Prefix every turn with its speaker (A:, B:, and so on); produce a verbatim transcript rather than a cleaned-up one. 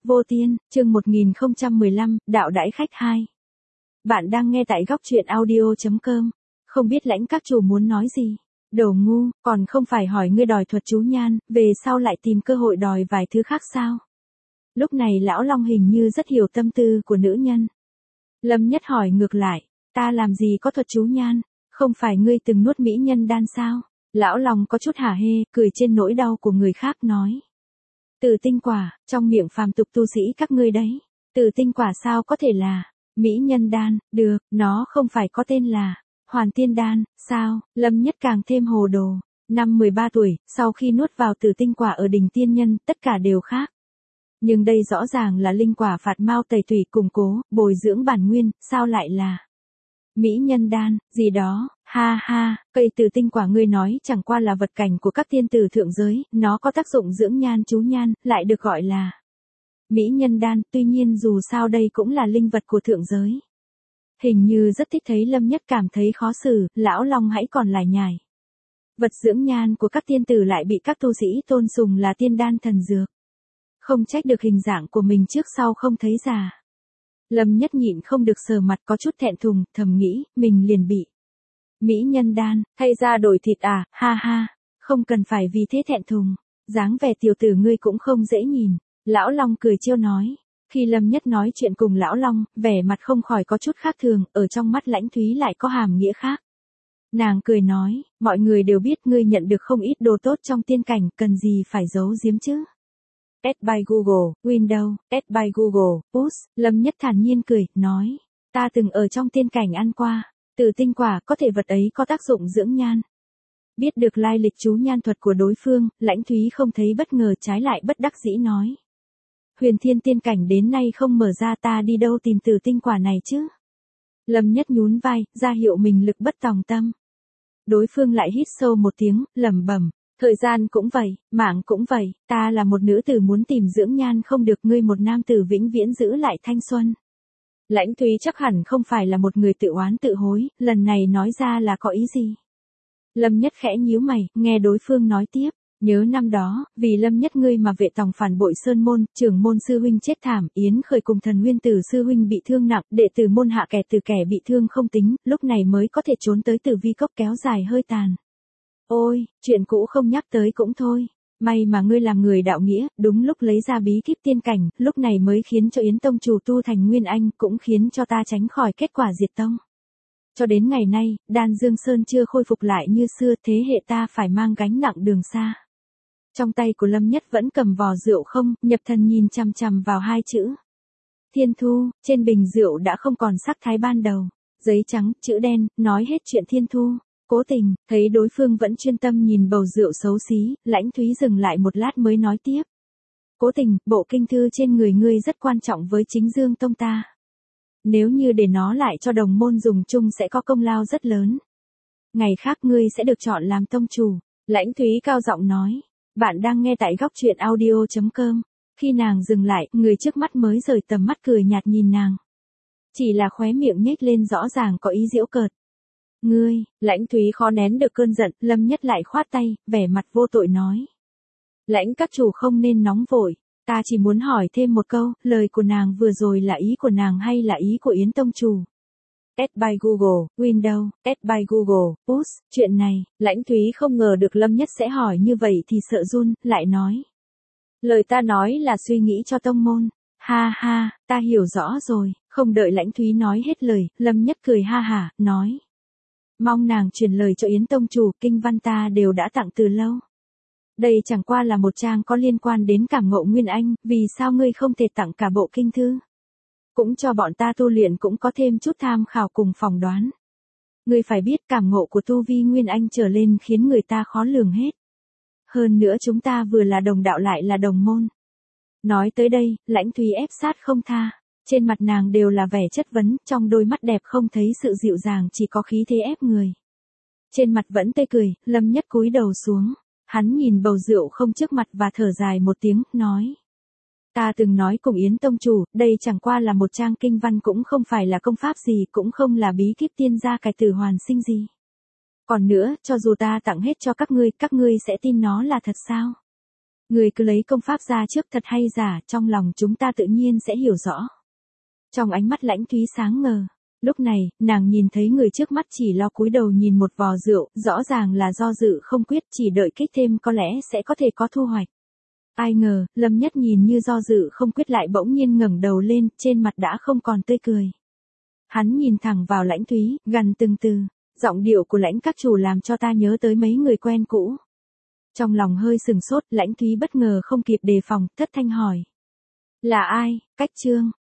A: Vô Tiên, chương một nghìn không trăm mười lăm, đạo đãi khách hai. Bạn đang nghe tại góc truyện audio chấm com. Không biết lãnh các chủ muốn nói gì? Đồ ngu, còn không phải hỏi ngươi đòi thuật chú nhan, về sau lại tìm cơ hội đòi vài thứ khác sao? Lúc này lão Long hình như rất hiểu tâm tư của nữ nhân. Lâm Nhất hỏi ngược lại, ta làm gì có thuật chú nhan, không phải ngươi từng nuốt mỹ nhân đan sao? Lão Long có chút hả hê, cười trên nỗi đau của người khác nói. Tử tinh quả, trong miệng phàm tục tu sĩ các ngươi đấy. Tử tinh quả sao có thể là mỹ nhân đan, được, nó không phải có tên là hoàn tiên đan, sao? Lâm Nhất càng thêm hồ đồ. Năm mười ba tuổi, sau khi nuốt vào tử tinh quả ở đỉnh tiên nhân, tất cả đều khác. Nhưng đây rõ ràng là linh quả phạt mao tẩy thủy củng cố, bồi dưỡng bản nguyên, sao lại là mỹ nhân đan, gì đó, ha ha, cây tử tinh quả ngươi nói chẳng qua là vật cảnh của các tiên tử thượng giới, nó có tác dụng dưỡng nhan chú nhan, lại được gọi là mỹ nhân đan, tuy nhiên dù sao đây cũng là linh vật của thượng giới. Hình như rất thích thấy Lâm Nhất cảm thấy khó xử, lão Long hãy còn lải nhải. Vật dưỡng nhan của các tiên tử lại bị các tu sĩ tôn sùng là tiên đan thần dược. Không trách được hình dạng của mình trước sau không thấy già. Lâm Nhất nhịn không được sờ mặt có chút thẹn thùng, thầm nghĩ, mình liền bị mỹ nhân đan, thay ra đổi thịt à, ha ha, không cần phải vì thế thẹn thùng, dáng vẻ tiểu tử ngươi cũng không dễ nhìn. Lão Long cười trêu nói, khi Lâm Nhất nói chuyện cùng Lão Long, vẻ mặt không khỏi có chút khác thường, ở trong mắt Lãnh Thúy lại có hàm nghĩa khác. Nàng cười nói, mọi người đều biết ngươi nhận được không ít đồ tốt trong tiên cảnh, cần gì phải giấu giếm chứ. Add by Google, Windows, Add by Google, Push, Lâm Nhất thản nhiên cười, nói, ta từng ở trong tiên cảnh ăn qua, tử tinh quả có thể vật ấy có tác dụng dưỡng nhan. Biết được lai lịch chú nhan thuật của đối phương, Lãnh Thúy không thấy bất ngờ trái lại bất đắc dĩ nói. Huyền thiên tiên cảnh đến nay không mở ra ta đi đâu tìm tử tinh quả này chứ. Lâm Nhất nhún vai, ra hiệu mình lực bất tòng tâm. Đối phương lại hít sâu một tiếng, lẩm bẩm. Thời gian cũng vậy, mạng cũng vậy, ta là một nữ tử muốn tìm dưỡng nhan không được, ngươi một nam tử vĩnh viễn giữ lại thanh xuân. Lãnh Thúy chắc hẳn không phải là một người tự oán tự hối, lần này nói ra là có ý gì? Lâm Nhất khẽ nhíu mày, nghe đối phương nói tiếp, nhớ năm đó, vì Lâm Nhất ngươi mà vệ tòng phản bội sơn môn, trưởng môn sư huynh chết thảm, Yến Khởi cùng thần nguyên tử sư huynh bị thương nặng, đệ tử môn hạ kẻ từ kẻ bị thương không tính, lúc này mới có thể trốn tới Tử Vi cốc kéo dài hơi tàn. Ôi, chuyện cũ không nhắc tới cũng thôi. May mà ngươi làm người đạo nghĩa, đúng lúc lấy ra bí kíp tiên cảnh, lúc này mới khiến cho Yến tông chủ tu thành Nguyên Anh, cũng khiến cho ta tránh khỏi kết quả diệt tông. Cho đến ngày nay, Đan Dương Sơn chưa khôi phục lại như xưa, thế hệ ta phải mang gánh nặng đường xa. Trong tay của Lâm Nhất vẫn cầm vò rượu không, nhập thần nhìn chằm chằm vào hai chữ Thiên Thu, trên bình rượu đã không còn sắc thái ban đầu. Giấy trắng, chữ đen, nói hết chuyện Thiên Thu. Cố Tình, thấy đối phương vẫn chuyên tâm nhìn bầu rượu xấu xí, Lãnh Thúy dừng lại một lát mới nói tiếp. Cố Tình, bộ kinh thư trên người ngươi rất quan trọng với chính Dương tông ta. Nếu như để nó lại cho đồng môn dùng chung sẽ có công lao rất lớn. Ngày khác ngươi sẽ được chọn làm tông chủ. Lãnh Thúy cao giọng nói. Bạn đang nghe tại góc truyện audio chấm com. Khi nàng dừng lại, người trước mắt mới rời tầm mắt cười nhạt nhìn nàng. Chỉ là khóe miệng nhếch lên rõ ràng có ý giễu cợt. Ngươi, Lãnh Thúy khó nén được cơn giận, Lâm Nhất lại khoát tay, vẻ mặt vô tội nói. Lãnh các chủ không nên nóng vội, ta chỉ muốn hỏi thêm một câu, lời của nàng vừa rồi là ý của nàng hay là ý của Yến tông chủ? Add by Google, Windows, Add by Google, Push, chuyện này, Lãnh Thúy không ngờ được Lâm Nhất sẽ hỏi như vậy thì sợ run, lại nói. Lời ta nói là suy nghĩ cho tông môn, ha ha, ta hiểu rõ rồi, không đợi Lãnh Thúy nói hết lời, Lâm Nhất cười ha hả, nói. Mong nàng truyền lời cho Yến tông chủ, kinh văn ta đều đã tặng từ lâu. Đây chẳng qua là một trang có liên quan đến cảm ngộ Nguyên Anh, vì sao ngươi không thể tặng cả bộ kinh thư? Cũng cho bọn ta tu luyện cũng có thêm chút tham khảo cùng phỏng đoán. Ngươi phải biết cảm ngộ của tu vi Nguyên Anh trở lên khiến người ta khó lường hết. Hơn nữa chúng ta vừa là đồng đạo lại là đồng môn. Nói tới đây, Lãnh Thúy ép sát không tha. Trên mặt nàng đều là vẻ chất vấn, trong đôi mắt đẹp không thấy sự dịu dàng, chỉ có khí thế ép người. Trên mặt vẫn tươi cười, Lâm Nhất cúi đầu xuống. Hắn nhìn bầu rượu không trước mặt và thở dài một tiếng, nói. Ta từng nói cùng Yến tông chủ, đây chẳng qua là một trang kinh văn, cũng không phải là công pháp gì, cũng không là bí kíp tiên gia cải tử hoàn sinh gì. Còn nữa, cho dù ta tặng hết cho các ngươi, các ngươi sẽ tin nó là thật sao? Người cứ lấy công pháp ra trước thật hay giả, trong lòng chúng ta tự nhiên sẽ hiểu rõ. Trong ánh mắt Lãnh Thúy sáng ngời. Lúc này, nàng nhìn thấy người trước mắt chỉ lo cúi đầu nhìn một vò rượu, rõ ràng là do dự không quyết, chỉ đợi kích thêm có lẽ sẽ có thể có thu hoạch. Ai ngờ, Lâm Nhất nhìn như do dự không quyết lại bỗng nhiên ngẩng đầu lên, trên mặt đã không còn tươi cười. Hắn nhìn thẳng vào Lãnh Thúy, gằn từng từ, giọng điệu của Lãnh các chủ làm cho ta nhớ tới mấy người quen cũ. Trong lòng hơi sừng sốt, Lãnh Thúy bất ngờ không kịp đề phòng, thất thanh hỏi. Là ai, Cách Trương?